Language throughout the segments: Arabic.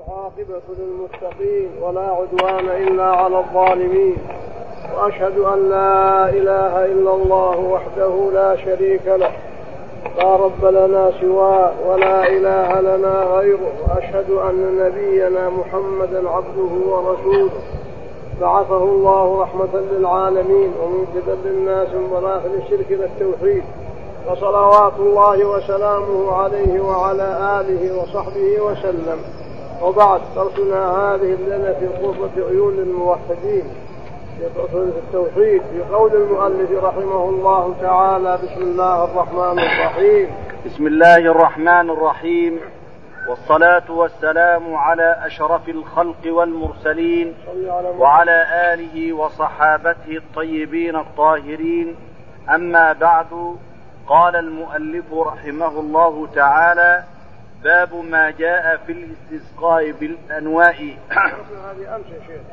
والعاقبة للمتقين ولا عدوان إلا على الظالمين، وأشهد أن لا إله إلا الله وحده لا شريك له لا رب لنا سواه ولا إله لنا غيره، وأشهد أن نبينا محمدا عبده ورسوله بعثه الله رحمة للعالمين ومنقذا للناس من ضلال الشرك والتوحيد، وصلوات الله وسلامه عليه وعلى آله وصحبه وسلم. وبعد، درسنا هذه الليلة في قرة عيون الموحدين في التوحيد في قول المؤلف رحمه الله تعالى: بسم الله الرحمن الرحيم. بسم الله الرحمن الرحيم، والصلاة والسلام على أشرف الخلق والمرسلين وعلى آله وصحابته الطيبين الطاهرين، أما بعد. قال المؤلف رحمه الله تعالى: باب ما جاء في الاستسقاء بالأنواع. هذه أمس يا شيخ.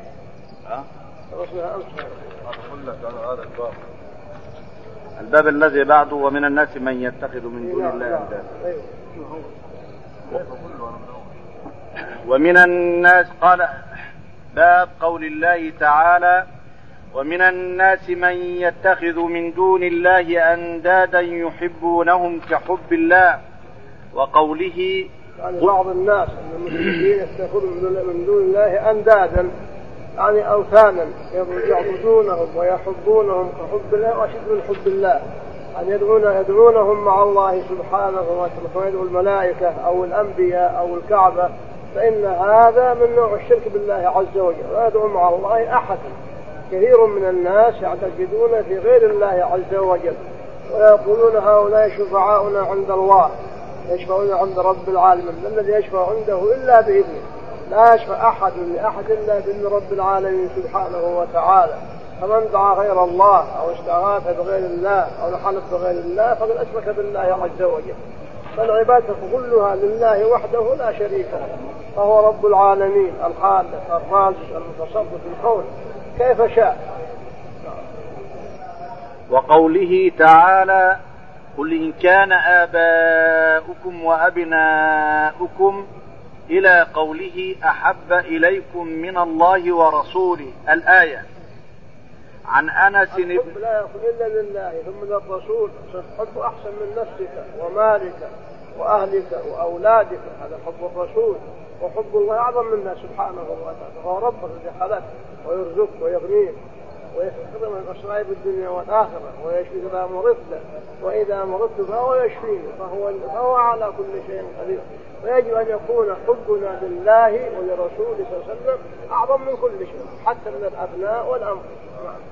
الباب الذي بعده: ومن الناس من يتخذ من دون الله أندادا. ومن الناس، قال: باب قول الله تعالى: ومن الناس من يتخذ من دون الله أندادا يحبونهم كحب الله. وقوله: يعني بعض الناس المسلمين يتخذون من دون الله أندادا، يعني أوثانا يعبدونهم ويحبونهم كحب الله وأشد من حب الله، يعني يدعونهم مع الله سبحانه وتعالى، يدعو الملائكة أو الأنبياء أو الكعبة، فإن هذا من نوع الشرك بالله عز وجل، ويدعو مع الله أحدا. كثير من الناس يعتقدون في غير الله عز وجل ويقولون: هؤلاء شفعاؤنا عند الله، يشفعون عند رب العالمين، الذي يشفع عنده إلا بإذنه، لا يشفع أحد لأحد إلا بإذن رب العالمين سبحانه وتعالى. فمن دعا غير الله أو استغاث بغير الله أو نحلف بغير الله فقد أشرك بالله عز وجل. فالعبادة كلها لله وحده لا شريك له، فهو رب العالمين الخالق الرازق المتصرف في الكون كيف شاء. وقوله تعالى: قل إن كان آباؤكم وأبناؤكم إلى قوله: أحب إليكم من الله ورسوله، الآية. عن أنس الحب لا يكون إلا لله ثم للرسول، الحب أحسن من نفسك ومالك وأهلك وأولادك، هذا حب الرسول. وحب الله أعظم منا سبحانه وتعالى، هو ربك الذي خلق ويرزقك ويغنيك ويخدم من مصائب الدنيا والآخرة ويشفيك إذا مرضت، وإذا مرضت فهو يشفيني، فهو على كل شيء قدير. ويجب أن يكون حبنا لله ولرسوله صلى الله عليه وسلم أعظم من كل شيء، حتى من الأبناء والأنفس.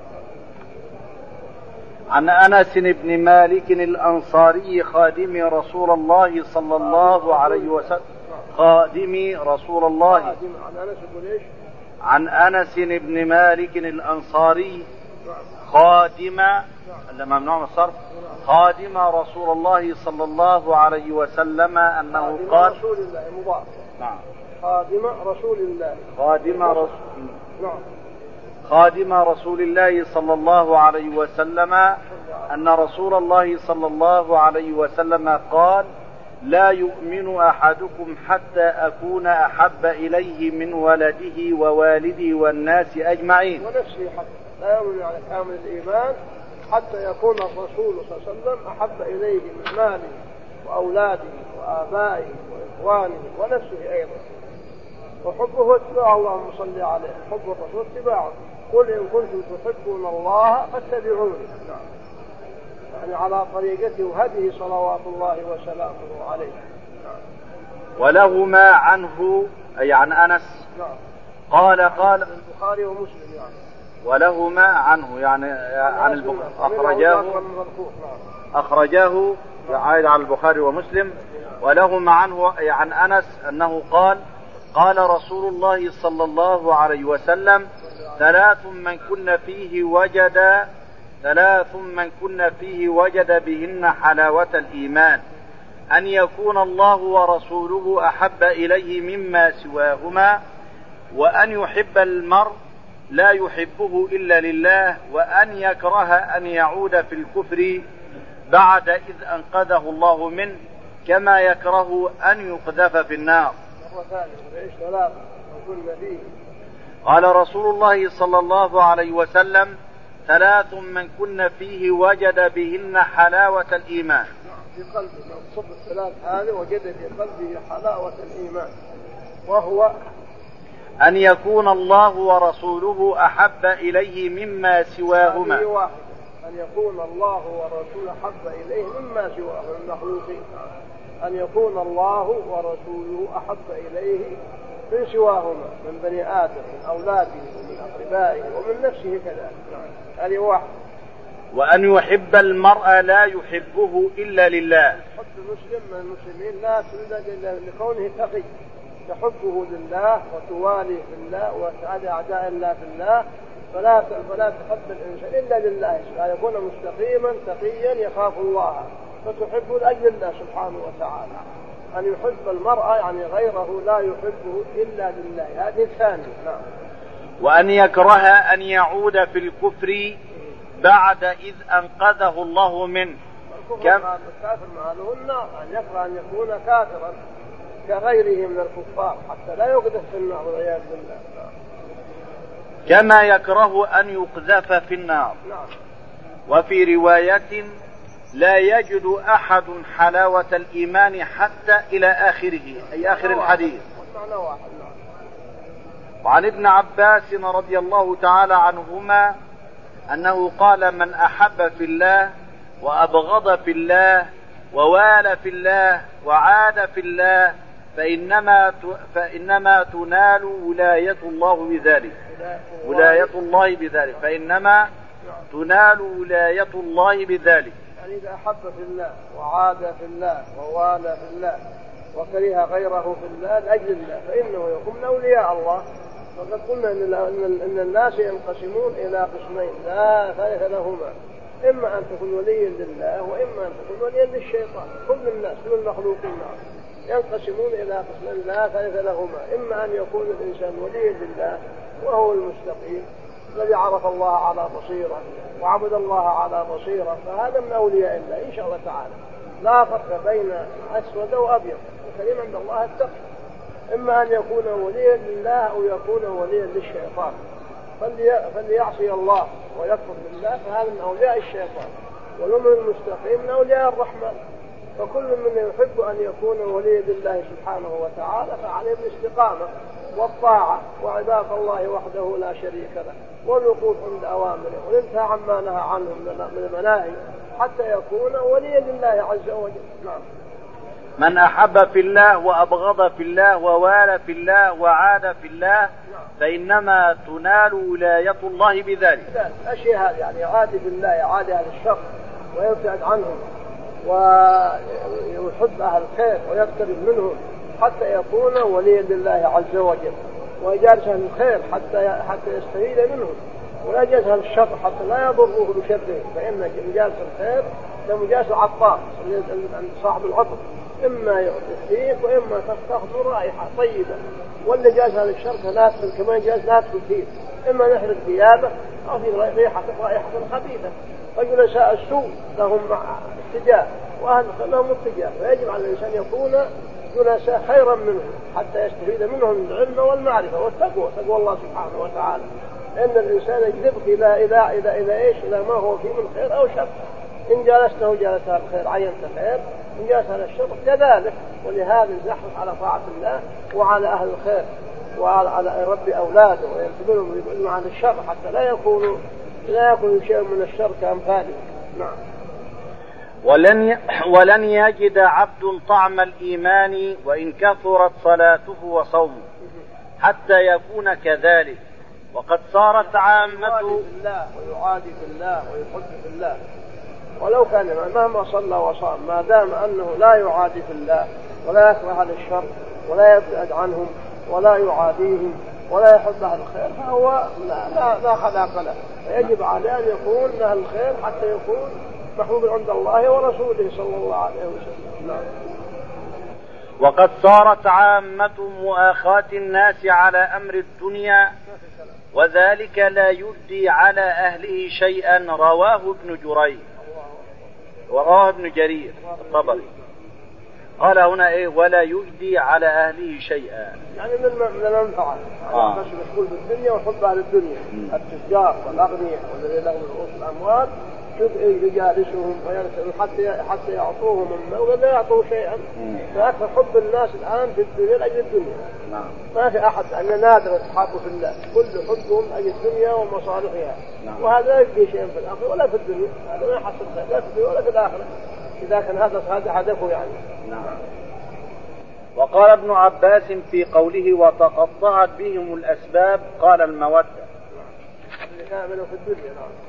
عن أنس بن مالك الأنصاري خادم رسول الله صلى الله عليه وسلم، خادم رسول الله. عن أنس بن مالك الأنصاري خادم، لما ممنوع من الصرف، خادم رسول الله صلى الله عليه وسلم أنه قال: رسول الله مضاف. نعم. خادم رسول الله. خادم رسول الله صلى الله عليه وسلم أن رسول الله صلى الله عليه وسلم قال: لا يؤمن أحدكم حتى أكون أحب إليه من ولده ووالده والناس أجمعين. ونفسه حتى لا يؤمن على كامل الإيمان حتى يكون الرسول صلى الله عليه وسلم أحب إليه من ماله وأولاده وآبائه وإخوانه ونفسه أيضا. وحبه اتباع، اللهم صل عليه، حب الرسول اتباعه. قل إن كنتم تحبون الله فاتبعوني، يعني على طريقته وهديه صلوات الله وسلامه عليه. ولهما عنه، أي عن أنس، قال البخاري ومسلم، يعني ولهما عنه يعني عن البخاري أخرجاه عائد على البخاري ومسلم. ولهما عنه أي عن أنس أنه قال: قال رسول الله صلى الله عليه وسلم: ثلاث من كن فيه وجد بهن حلاوة الإيمان: أن يكون الله ورسوله أحب إليه مما سواهما، وأن يحب المرء لا يحبه إلا لله، وأن يكره أن يعود في الكفر بعد إذ أنقذه الله منه، كما يكره أن يقذف في النار. وثالث ثلاثة وكنا فيه. قال رسول الله صلى الله عليه وسلم: 3 من كن فيه وجد بهن حلاوة الإيمان. في قلبه من صب الثلاث هذه وجد في قلبه حلاوة الإيمان، وهو أن يكون الله ورسوله أحب إليه مما سواهما. أن يكون الله ورسوله أحب إليه مما سواه من المخلوقين. أن يكون الله ورسوله أحب إليه من سواهما من بني آدم، من أولاده ومن أقربائه ومن نفسه كذلك. هذه واحد. وأن يحب المرء لا يحبه إلا لله. حب المسلم من المسلمين لا تريد لكونه تقي، تحبه لله وتواليه بالله وتعادى أعداء الله في الله، فلا تحب الإنسان إلا لله، يكون مستقيما تقيا يخاف الله، فتحبه لأجل الله سبحانه وتعالى. أن يحب المرء يعني غيره لا يحبه إلا لله، هذه الثانية. نعم. وأن يكره أن يعود في الكفر بعد إذ أنقذه الله منه. الكافر ماله النار، أن يكره أن يكون كافرا كغيره من الكفار حتى لا يقذف في النار والعياذ بالله. كما يكره أن يقذف في النار. نعم. وفي رواية: لا يجد أحد حلاوة الإيمان حتى إلى آخره، أي آخر الحديث. وعن ابن عباس رضي الله تعالى عنهما أنه قال: من أحب في الله وأبغض في الله ووالى في الله وعاد في الله فإنما تنال ولاية الله بذلك. فإنما تنال ولاية الله بذلك. يعني إذا أحب في الله وعاد في الله ووالى في الله وكره غيره في الله لأجل الله فإنه يكون أولياء الله. وقد قلنا إن الناس ينقسمون إلى قسمين لا ثالث لهما: إما أن تكون وليا لله وإما أن تكون وليا للشيطان. كل الناس كل المخلوقين ينقسمون إلى قسمين لا ثالث لهما: إما أن يكون الإنسان وليا لله وهو المستقيم الذي عرف الله على بصيرة وعبد الله على بصيرة، فهذا من أولياء الله إن شاء الله تعالى. لا فرق بين أسود وأبيض، الكريم عند الله التقوى. إما أن يكون وليا لله أو يكون وليا للشيطان، فليعصي الله ويكفر بالله فهذا من أولياء الشيطان، والمؤمن المستقيم من أولياء الرحمن. فكل من يحب أن يكون وليا لله سبحانه وتعالى فعليه الاستقامة والطاعة وعبادة الله وحده لا شريك له والوقوف عند أوامره والانتهاء عما نهى عنه من المناهي حتى يكون وليا لله عز وجل. نعم. من أحب في الله وأبغض في الله ووالى في الله وعاد في الله فإنما تنال ولاية الله بذلك. أشياء هذه يعني يعادي في الله، يعادي أهل الشر ويبتعد عنهم ويحب أهل الخير ويقترب منهم حتى يكون وليا لله عز وجل، ويجالس أهل الخير حتى يستفيد منهم، ويجالس أهل الشر حتى لا يضره بشره، فإن مجالس الخير كمجالس العطار صاحب العطر، إما يحييك وإما تستخدم رائحة طيبة، واللي جالس أهل الشر فنادخل كمان جالس نادخل فيه، إما نحرق ثيابه أو في رائحة خبيثة. فجلساء السوء لهم اتجاه وأهل الخير لهم اتجاه، فيجب على الإنسان يكون جلساء خيرا منهم حتى يستفيد منهم العلم والمعرفة والتقوى، تقوى الله سبحانه وتعالى. إن الإنسان يجذبك إلى ما هو فيه من خير أو شر. إن جالسته جالس على الخير عينت خير، إن جالس على الشر كذلك. ولهذا نحرص على طاعة الله وعلى أهل الخير وعلى رب أولاده وينتبههم ويبعدوا عن الشر حتى لا يكون شيء من الشر كأمثاله. نعم. ولن يجد عبد طعم الإيمان وإن كثرت صلاته وصومه حتى يكون كذلك. وقد صارت عامته بالله ويعادي بالله ويحب بالله، ولو كان مهما صلى وصام ما دام أنه لا يعادي بالله ولا يكره أهل الشر ولا يبتعد عنهم ولا يعاديهم ولا يحب أهل الخير فهو لا خلاق له. فيجب عليه أن يكون أهل الخير حتى يكون محبوب عند الله ورسوله صلى الله عليه وسلم. نعم. وقد صارت عامة مؤاخاة الناس على أمر الدنيا وذلك لا يدي على أهله شيئا. رواه ابن جرير الطبري. قال هنا إيه ولا يجدي على أهله شيئا، يعني من المنفعة. يعني مشغول بالدنيا وحب أهل الدنيا، التجار والأغنياء والذين لهم رؤوس الأموال يجالسهم ويرسلوا حتى يعطوهم مما ولا يعطوا شيئا. فأكثر حب الناس الآن في الدنيا لأجل الدنيا. ما في أحد أن نادر أصحابه في الله، كل حبهم لأجل الدنيا ومصالحها. وهذا لا يجدي شيئا في الآخرة ولا في الدنيا، هذا ما يحصل لا في الدنيا ولا في الآخرة إذا كان هذا هدفه يعني. وقال ابن عباس في قوله وتقطعت بهم الأسباب قال المودة اللي كاملوا في الدنيا.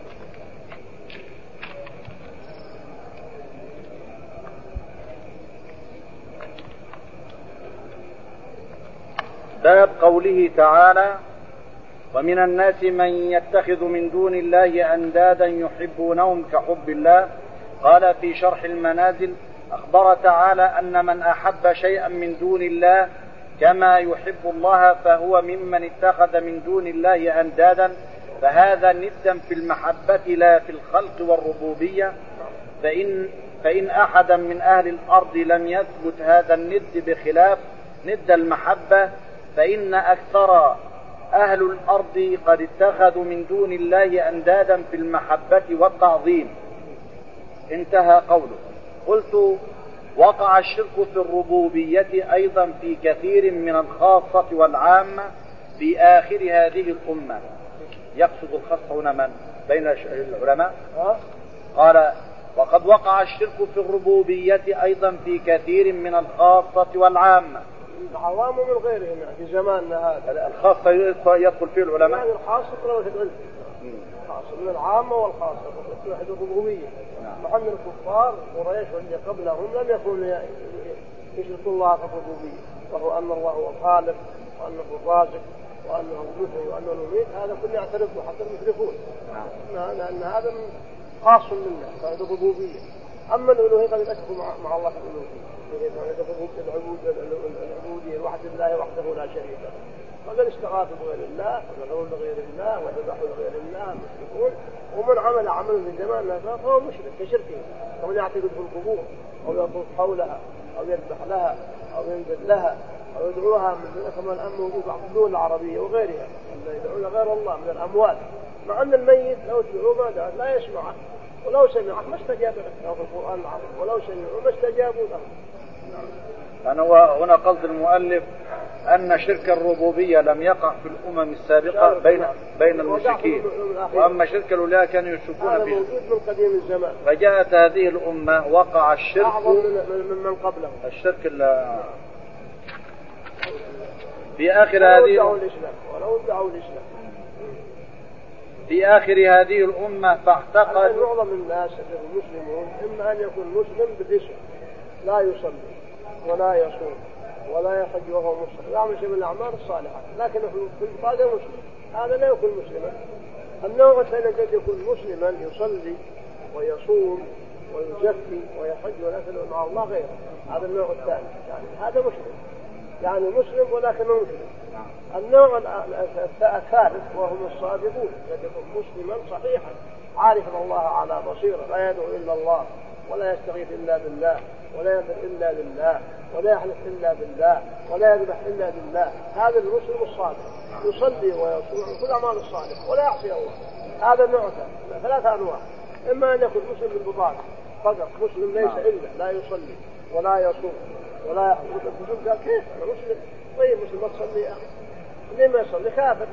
باب قوله تعالى ومن الناس من يتخذ من دون الله أندادا يحبونهم كحب الله. قال في شرح المنازل أخبر تعالى أن من أحب شيئا من دون الله كما يحب الله فهو ممن اتخذ من دون الله أندادا، فهذا ندا في المحبة لا في الخلق والربوبية. فإن أحدا من أهل الأرض لم يثبت هذا الند بخلاف ند المحبة فإن أكثر أهل الأرض قد اتخذوا من دون الله أندادا في المحبة والتعظيم. انتهى قوله. قلت وقع الشرك في الربوبية أيضا في كثير من الخاصة والعامة في آخر هذه الأمة. يقصد الخاصة هنا من بين العلماء؟ قال وقد وقع الشرك في الربوبية أيضا في كثير من الخاصة والعامة. العوام من غيرهم في زماننا هذا. الخاصة يدخل فيه العلماء. يعني الخاصة توحيد العلم. الخاصة من العامة والخاصة توحيد الربوبية. مع أن الكفار قريش واللي قبلهم لم يكونوا يشركوا الله في الربوبية، وهو أن الله هو الخالق وأنه الرازق وأنه المحيي وأنه المميت، هذا كله يعترفه حتى المشركون. لأن هذا خاص منا توحيد الربوبية. أما الألوهية قد يشركوا مع الله في الألوهية. العبودية الوحد الله وحده لا شريك له. وقد استغاثوا بغير الله وذبحوا لغير الله وذبحوا لغير الله المشركون. ومن عمل عمل في زماننا فهو مشرك كشركه، ومن يعتقد في القبور أو يطوف حولها أو يذبح لها أو ينزل لها أو يدعوها من كما الآن موجود في الدول العربية وغيرها يدعون غير الله من الأموات، مع أن الميت لو تدعوه لا يسمعه، ولو سمعه ما استجاب له في القرآن العظيم، ولو سمعوا ما استجابوا له. يعني هنا قصد المؤلف أن شرك الربوبية لم يقع في الأمم السابقة بين المشركين، وأما شرك الألوهية كانوا يشركون به موجود من قديم الزمان. فجاءت هذه الأمة وقع الشرك من قبلهم. الشرك في آخر هذه في آخر هذه الأمة فاعتقد معظم الناس المسلمون إما أن يكون مسلم بالاسم لا يصلي ولا يصوم ولا يحج وهو مسلم، يعمل شيء من الأعمال الصالحة، لكن في البطاقة مسلم، هذا لا يكون مسلما. النوع الثاني قد يكون مسلما يصلي ويصوم ويزكي ويحج ويأكل مع الله غيره، هذا النوع الثاني، يعني هذا مسلم، يعني مسلم ولكنه مسلم. النوع الثالث وهم الصادقون قد يكون مسلما صحيحا عارفا الله على بصيرة، لا يدعو إلا الله ولا يستغيث إلا بالله ولا يذبح إلا لله ولا يحلف إلا بالله ولا يذبح إلا بالله، هذا المسلم الصادق يصلي ويصوم كل أعمال الصالح ولا يعصي الله. هذا النوع ثلاثة أنواع، إما أن يكون مسلم بالبطاقة فقط، مسلم ليس إلا لا يصلي ولا يصوم ولا يحلف. المسلم قال كيف أنا مسلم؟ طيب مسلم ما تصلي يا أخي، ليه ما يصلي؟ كافر.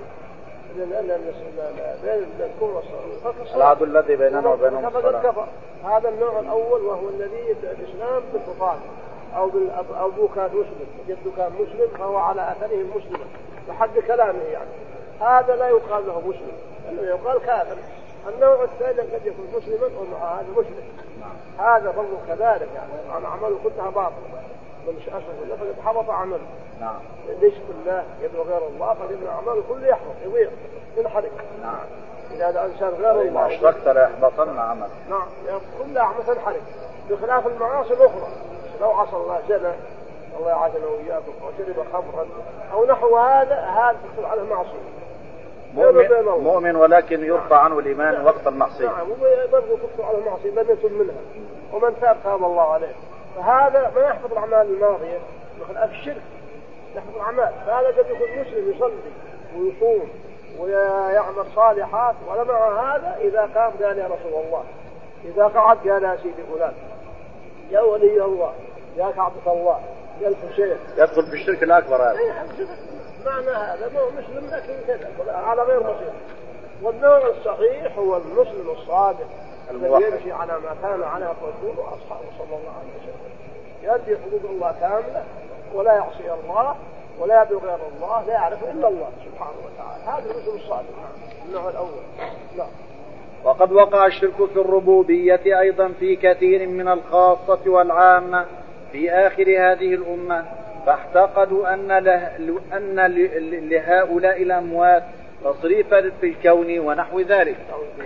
العدل الذي بيننا وبينهم الصلاة. هذا النوع الأول وهو الذي يدعي الإسلام بالبطاقة أو أبوه كان مسلم جده كان مسلم فهو على أثرهم مسلما بحد كلامه، يعني هذا لا يقال له مسلم، إنه يقال كافر. النوع الثاني قد يكون مسلما ومع هذا مشرك، هذا برضو كذلك، يعني عن عمله كلها باطل، من أشرك بالله فقد حبط عمله. نعم. ليش بالله يدعو غير الله فإن أعماله كله يحبط يضيع ينحرق. نعم. إذا هذا إنسان غير الله أشركت ليحبطن عمله. نعم، كل أعمال تنحرق، بخلاف المعاصي الأخرى. لو عصى الله زنا الله يعافينا وإياكم أو شرب خمرا أو نحو هذا تكتب على معصية. مؤمن ولكن يرفع عنه الإيمان وقت المعصية. نعم، وبرضه تكتب على المعصية بل يتوب منها، ومن تاب تاب الله عليه. فهذا ما يحفظ الأعمال الماضية مثل في الشرك يحفظ الأعمال. فهذا قد يكون مسلم يصلي ويصوم ويعمل صالحات، ولا مع هذا إذا قام قال يا رسول الله، إذا قعد قال يا سيدي فلان، يا ولي الله، يا كعبة الله، يا الحسين، يدخل في الشرك الأكبر هذا. معنى هذا مو مسلم لكن كذا على غير مسلم. والنوع الصحيح هو المسلم الصادق الذي يمشي على ما كان عليه الرسول وأصحابه صلى الله عليه وسلم، يؤدي حقوق الله كاملة ولا يعصي الله ولا يدعو غير الله، لا يعرف إلا الله سبحانه وتعالى. هذا المسلم الصادق النوع الأول. لا. وقد وقع الشرك في الربوبية أيضا في كثير من الخاصة والعامة في آخر هذه الأمة، فاعتقدوا أن لهؤلاء الأموات تصريفا في الكون ونحو ذلك.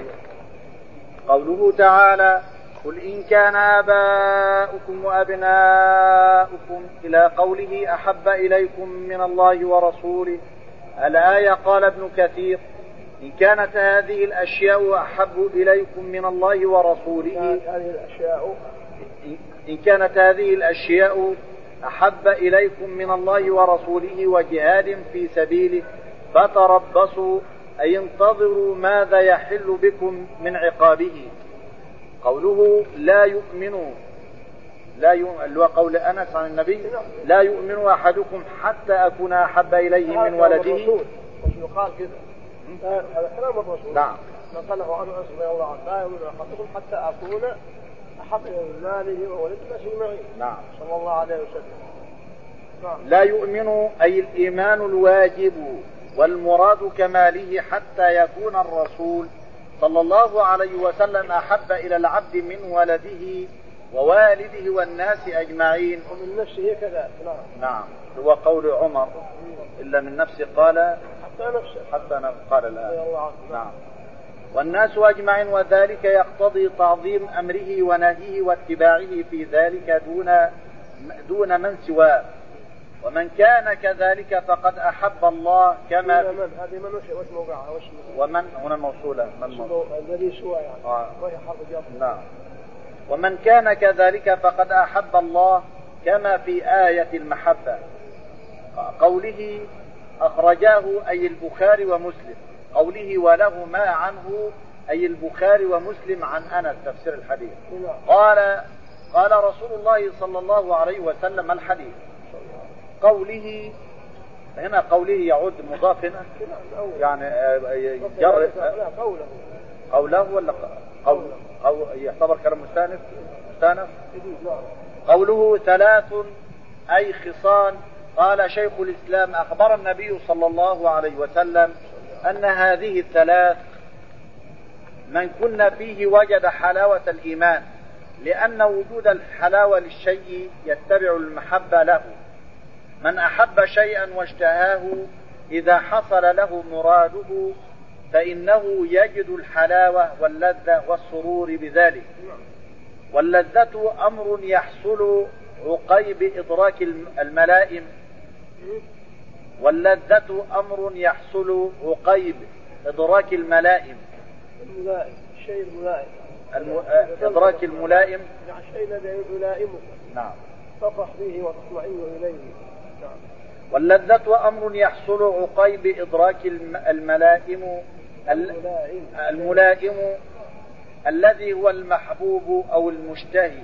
قوله تعالى: قل إن كان آباؤكم وأبناؤكم إلى قوله أحب إليكم من الله ورسوله. الآية قال ابن كثير: إن كانت هذه الأشياء أحب إليكم من الله ورسوله، إن كانت هذه الأشياء أحب إليكم من الله ورسوله وجهاد في سبيله فتربصوا أي انتظروا ماذا يحل بكم من عقابه. قوله لا يؤمنوا، اللي هو قول أنس عن النبي: لا يؤمن أحدكم حتى أكون أحب إليه من ولده. قال كذا هذا كلام الرسول. نعم. نقله عنه أنس رضي الله عنه: لا يؤمن أحدكم حتى أكون أحب من ماله وولده أجمعين. نعم. صلى الله عليه وسلم. نعم. لا يؤمن أي الإيمان الواجب، والمراد كماله حتى يكون الرسول صلى الله عليه وسلم أحب إلى العبد من ولده ووالده والناس أجمعين. ومن نفسه كذلك. نعم. هو قول عمر: إلا من نفسه قال حتى نفسه قال لا. نعم. والناس أجمعين، وذلك يقتضي تعظيم أمره ونهيه واتباعه في ذلك دون من سواه. ومن كان كذلك فقد أحب الله كما هذه من وش موقعها وش ومن هنا موصولة الذي سوى يعني وهي حرف جر. نعم. ومن كان كذلك فقد أحب الله كما في آية المحبة قوله أخرجاه أي البخاري ومسلم، قوله ولهما عنه أي البخاري ومسلم عن أنس تفسير الحديث. قال رسول الله صلى الله عليه وسلم الحديث. قوله هنا قوله يعود مضاف هنا يعني قوله ولا أو يعتبر كلام مستأنف. قوله ثلاث أي خصال. قال شيخ الإسلام: أخبر النبي صلى الله عليه وسلم أن هذه الثلاث من كن فيه وجد حلاوة الإيمان، لأن وجود الحلاوة للشيء يتبع المحبة له. من أحب شيئا واشتهاه إذا حصل له مراده فإنه يجد الحلاوة واللذة والسرور بذلك. واللذة أمر يحصل عقيب إدراك الملائم. واللذة أمر يحصل عقيب إدراك الملائم. الشيء الملائم. إدراك الملائم. الشيء الذي يلائمك. نعم. تفرح به وتطمئن إليه. نعم. واللذة أمر يحصل عقيب إدراك الملائم الذي هو المحبوب أو المشتهي.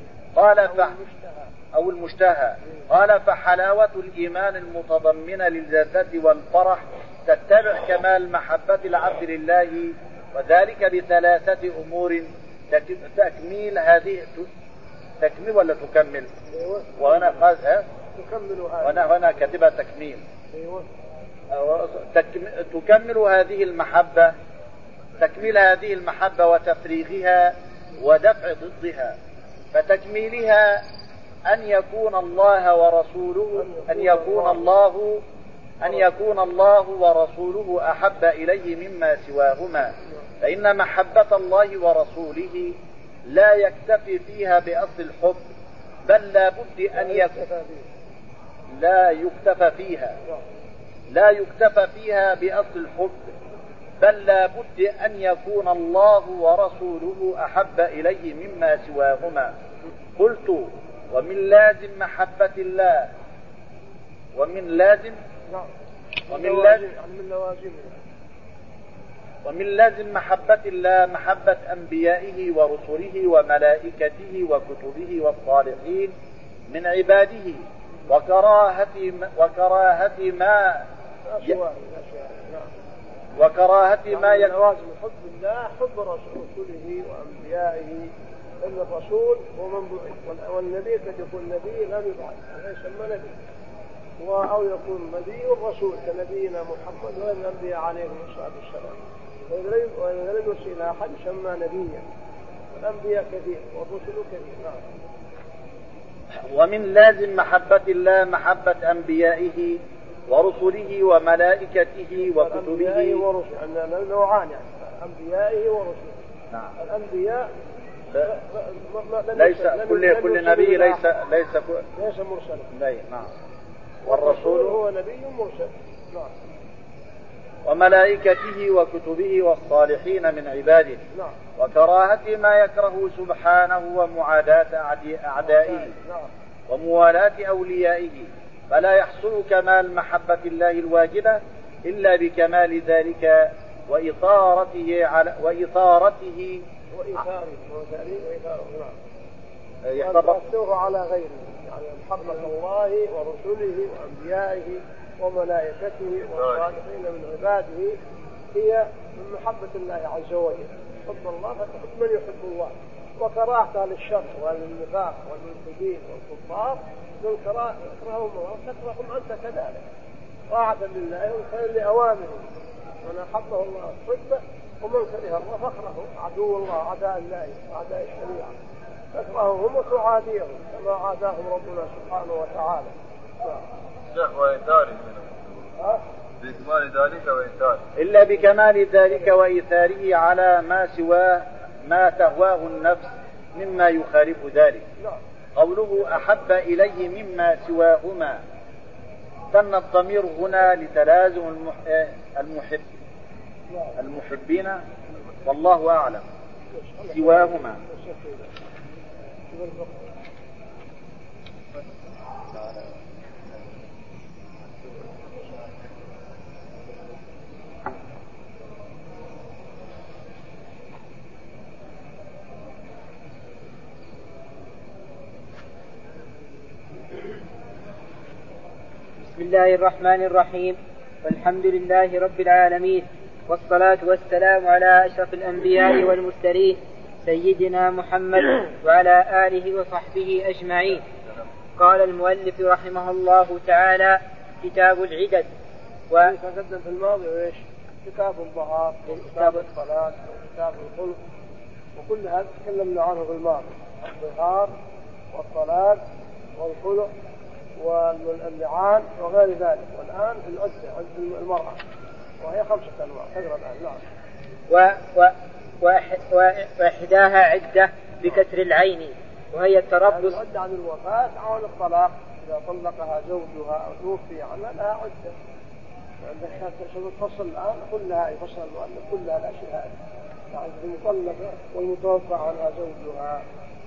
أو المشتهى. قال فحلاوة الإيمان المتضمنة للذة والفرح تتبع كمال محبة العبد لله، وذلك بثلاثة أمور. تكميل هذه تكميل ولا تكمل؟ وأنا قال وأنا كاتبها تكميل. تكمل هذه المحبة، تكميل هذه المحبة وتفريغها ودفع ضدها. فتكميلها أن يكون الله ورسوله أن يكون الله ورسوله أحب إليه مما سواهما، فإن محبة الله ورسوله لا يكتفي فيها بأصل الحب، بل لا بد أن يكون لا يكتفى فيها بأصل الحب، بل لا بد أن يكون الله ورسوله أحب إليه مما سواهما. قلت ومن لازم محبة الله ومن لازم محبة الله محبة أنبيائه ورسله وملائكته وكتبه والصالحين من عباده وكراهة ما لوازم حب الله حب رسوله وأنبيائه، إن الرسول هو من بعث، والنبي قد يكون نبي لم يبعث هذا يسمى نبي، أو يكون نبي الرسول كنبينا محمد والأنبياء عليهم الصلاة والسلام، وإذا لم يرسل أحد يسمى نبيا، والأنبياء كثير والرسل كثير. ومن لازم محبة الله محبة أنبيائه ورسله وملائكته وكتبه ورسله، عندنا نوعان يعني أنبيائه ورسله. نعم. الأنبياء ليس كل نبي ليس مرسل. نعم. والرسول هو نبي مرسل. نعم. وملائكته وكتبه والصالحين من عباده. نعم. وكراهة ما يكره سبحانه ومعاداة أعدائه. نعم. وموالاة أوليائه، فلا يحصل كمال محبة الله الواجبة إلا بكمال ذلك وإثارته على غيره، يعني محبة الله ورسله وأنبيائه وملائكته والصالحين من عباده هي من محبة الله عز وجل. حب الله فتحب من يحب الله، وكراهته للشر والنفاق والملحدين والكفار تكرههم الله تكرههم أنت كذلك، طاعة لله وفعل لأوامره. من أحبه الله حبه، ومن كره الله فاكرهه، عدو الله أعداء الله أعداء الشريعة تكرههم وتعاديهم كما عاداهم ربنا سبحانه وتعالى. بكمال ذلك وإيثاره إلا بكمال ذلك وإيثاره على ما سواه ما تهواه النفس مما يخالف ذلك. قوله أحب إليه مما سواهما، ثن الضمير هنا لتلازم المحبين والله أعلم. سواهما بسم الله الرحمن الرحيم، والحمد لله رب العالمين، والصلاة والسلام على أشرف الأنبياء والمرسلين سيدنا محمد وعلى آله وصحبه أجمعين. قال المؤلف رحمه الله تعالى: كتاب العدد. تقدم في الماضي وإيش؟ كتاب الظهار وكتاب الصلاة وكتاب الخلق، وكل هذا تكلمنا عنه في الماضي: الظهار والصلاة والخلق واللعان وغير ذلك. والآن في العدة المرأة، وهي 5 أنواع تقرأ الآن. نعم. وإحداها عدة بكسر العين، وهي التربص. العدة عن الوفاة أو الطلاق، إذا طلقها زوجها أو توفي عنها لها عدة. عندك تفصل الآن كلها، يفصل المؤلف كلها الأشياء هذه، يعني المطلقة والمتوفى عنها زوجها.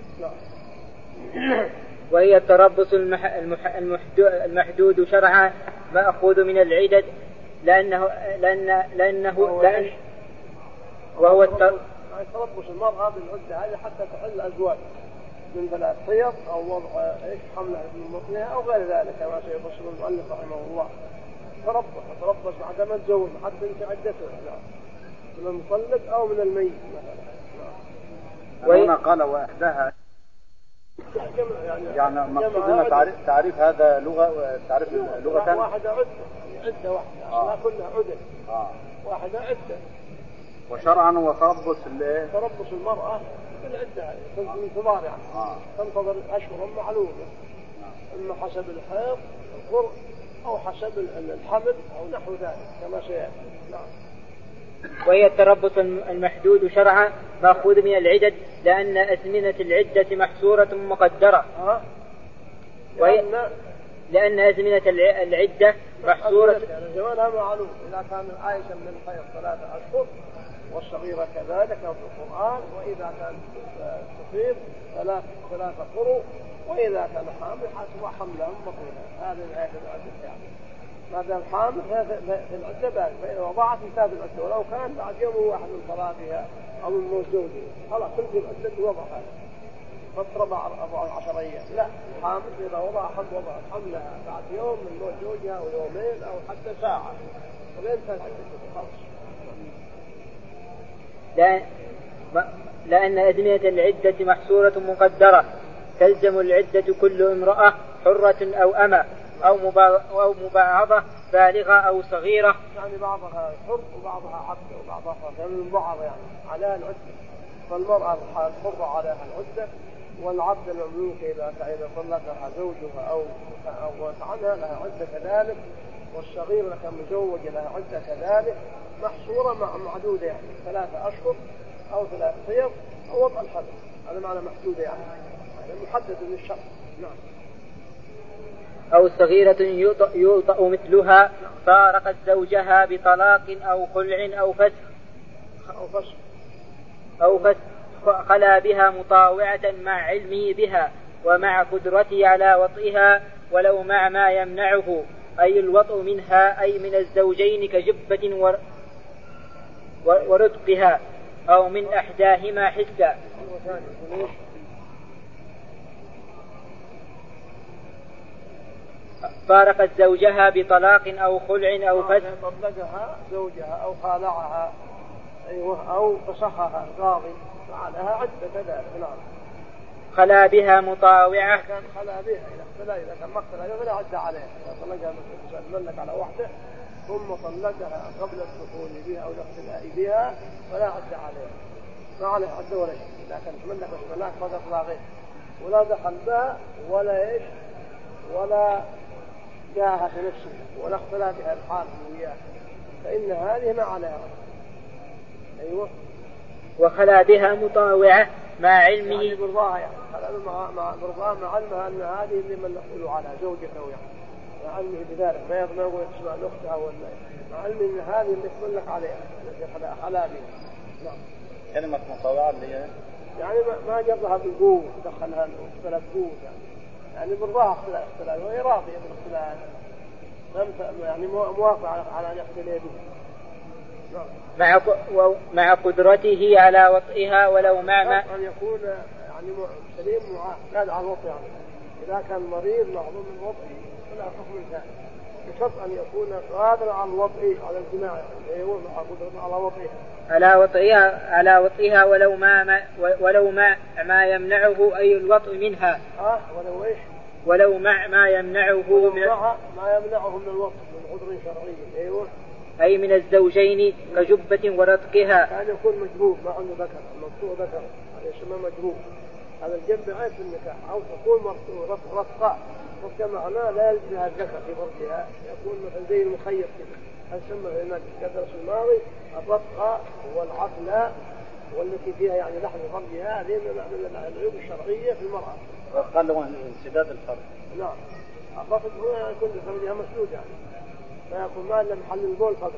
نعم. وهي التربص المحدود شرعا مأخوذ من العدد، وهو تربص المرأة بالعدة هذه حتى تحل أزواج من 3 حيض أو وضع حملها من بطنها أو غير ذلك كما سيفصل المؤلف رحمه الله. تربص بعد ما تزوج حتى انت عدته، من المطلق أو من الميت مثلا. هنا قال وإحداها، يعني مقصود أن تعريف هذا لغة، تعريف لغة واحدة عدة واحدة كلها عدة. واحدة عدة. وشرعا وتربص تربص المرأة بالعدة انتظار، يعني تنتظر أشهر معلومة، إما حسب الحيض القرء أو حسب الحمل أو نحو ذلك كما سيأتي. وهي التربص المحدود شرعا مأخوذ من العدد، لأن أزمنة العدة محصورة مقدرة. لأن أزمنة العدة محصورة، يعني زمانها معلوم. إذا كان عائشة من الحيض 3 أشهر والصغيرة كذلك في القرآن، وإذا كان تفيض 3 قروء وإذا كان حامل حسب حملها بطنها. هذه نهاية العدة يعني. ما دام حامل في العدة باقي، فإذا وضعت انتهت العدة، ولو كان بعد يوم واحد من طلاقها أو من موت زوجها خلاص تنتهي العدة بوضعها، فترة 14 أيام. لا، حامل إذا وضع حملها بعد يوم من موت زوجها أو يومين أو حتى ساعة وينتهي العدة خلاص. لأن أدمية العدة محصورة مقدرة، تلزم العدة كل امرأة حرة أو أمة أو مبعضة بالغة أو صغيرة. يعني بعضها حر وبعضها عبد وبعضها من بعض يعني على العدة. فالمرأة الحرة عليها العدة، والعبد المملوك إذا طلقها زوجها أو عنها لها عدة كذلك، والصغير لك مزوج لها عدة كذلك، محصورة معدودة يعني 3 أشهر أو 3 صيف أو وضع الحد. هذا معنى محدودة يعني محدد من الشرط. نعم. أو صغيرة يوطأ مثلها فارقت زوجها بطلاق أو خلع أو فسخ خلا بها مطاوعة مع علمه بها ومع قدرته على وطئها، ولو مع ما يمنعه أي الوطء منها أي من الزوجين كجبة ورتقها أو من أحداهما حسا. فارقت زوجها بطلاق أو خلع أو فسخ. طلقها زوجها أو خالعها أو فسخها القاضي فعلها عدة ذلك. نعم. خلا بها مطاوعة. كان خلا بها إذا كان مقتل فلا عدة عليها. إذا طلقها ملك على واحدة ثم طلقها قبل الدخول بها أو الاختلاء بها فلا عدة عليها، ما عليها عدة ولا شيء. لكن ملك ملاك فقط لا غير، ولا دخل بها ولا إيش ولا جاءها في نفسه ولا اختلاء بها الحال وياه، فإن هذه ما عليها. أيوة. وخلا بها مطاوعة مع علمه يعني برضاها يعني مع برضاها مع علمها أن هذه اللي من نقول على زوجته يعني مع علمه بذلك، ما يقول تسمع أختها ولا مع علم أن هذه اللي تملك عليها التي خلا بها. نعم. كلمة مطاوعة اللي هي يعني ما جابها بالقوة دخلها اختلاف قوة يعني برضاها اختلاف وهي راضية بالاختلاف يعني موافقة على أن يختلي بها. مع قدرته على وطئها ولو مع أن يكون يعني سليم قادر على الوطء يعني. إذا كان مريض معظم من وطئه فلا حكم ثاني، بشرط أن يكون قادر على الوطء على الجماع يعني مع قدرته على وطئها ولو ما يمنعه أي الوطء منها. ولو إيش؟ ولو مع ما يمنعه ما يمنعه من الوطء من عذر شرعي. أيوه. أي من الزوجين كجبة ورتقها. كان يكون مجبوب ما عنده ذكر مقطوع ذكر هذا يسمى مجبوب. هذا الجنب عين في النكاح أو تكون رتقاء معناه لا يلزمها الذكر في فرجها، يكون مثل زي المخيط كده. هذا يسمى هناك كدرس الماضي الرتقاء والعقلاء والتي فيها يعني لحم فرجها، هذه من العيوب الشرعية في المرأة. قال له انسداد الفرج. نعم. الرتق هنا يكون فرجها مسدود يعني فيكون ما إلا محل البول فقط.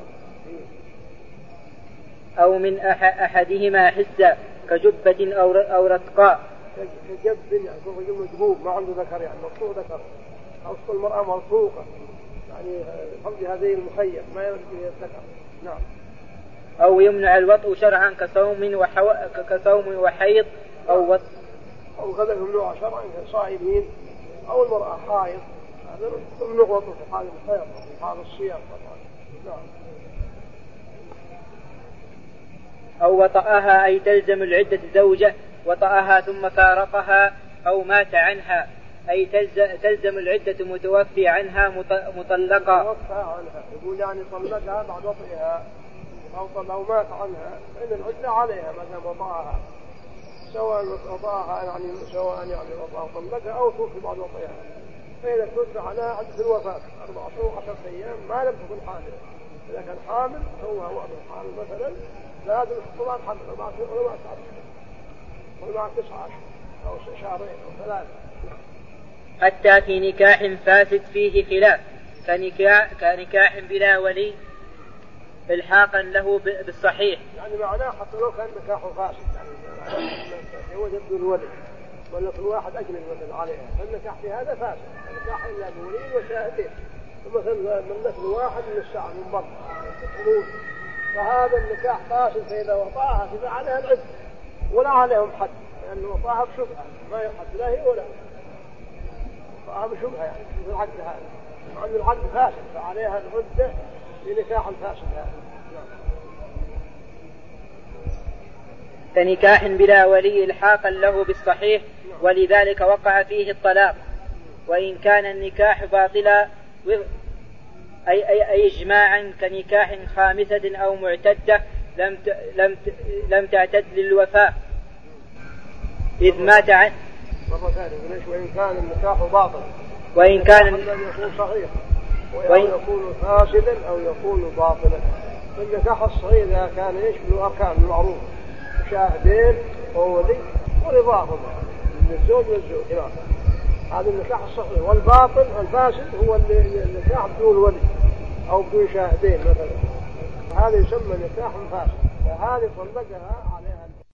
أو من أحدهما حسة كجبة أو رتقاء. كجب يعني رجل مجبوب ما عنده ذكر يعني مقطوع ذكر، أو تكون المرأة مرفوقة يعني فرجها زي المخيط ما يرد فيها الذكر. نعم. أو يمنع الوطء شرعا كصوم وحيض أو كذا ممنوع شرعا كصائمين أو المرأة حائض هذا ممنوع وطء في حال الحيض في حال الصيام طبعا. نعم. أو وطأها أي تلزم العدة زوجة وطأها ثم فارقها أو مات عنها أي تلزم العدة متوفي عنها مطلقة. يقول يعني طلقها بعد وطئها أو مات عنها فإن العدة عليها ما دام وطأها، سواء وطأها يعني سواء يعني وطأها طلقها أو توفي بعد وطئها، فإذا توفي عنها عدة الوفاة 14 أيام ما لم تكن حامل. إذا كان حامل هو وقت الحامل مثلا لازم الصلاة حمل 14 ولا 9 أو شهرين أو 3. حتى في نكاح فاسد فيه خلاف كنكاح بلا ولي الحاقا له بالصحيح. يعني معناه حتى لو كان نكاح فاسد يعني وجد الولي ولا كل واحد أجنبي مثلا عليها، فالنكاح في هذا فاسد، النكاح إلا بولي وشاهدين، مثلا من مثل واحد من الساعة من بر فهذا النكاح فاسد، فإذا وطاها فعليها العدة ولا عليهم حد، لأنه وطاها بشبهة ما يحد لا هي ولا وطاها بشبهة يعني في العقد هذا، مع أن العقد فاسد فعليها العدة لنكاح فاسد هذا. كنكاح بلا ولي إلحاقا له بالصحيح، ولذلك وقع فيه الطلاق. وإن كان النكاح باطلا أي إجماعا كنكاح خامسة أو معتدة لم تعتد للوفاء إذ مات عنه. وإن كان النكاح باطلا، وإن كان يكون صحيح ويكون فاسدا أو يكون باطلا. النكاح الصحيح إذا كان يشمل أركان المعروف، شاهدين وولي ورضاهم من الزوج والزوج، هذا النكاح الصحيح. والباطل الفاسد هو النكاح بدون ولي أو بدون شاهدين مثلا، هذا يسمى نكاح فاسد، فهذه طلقها على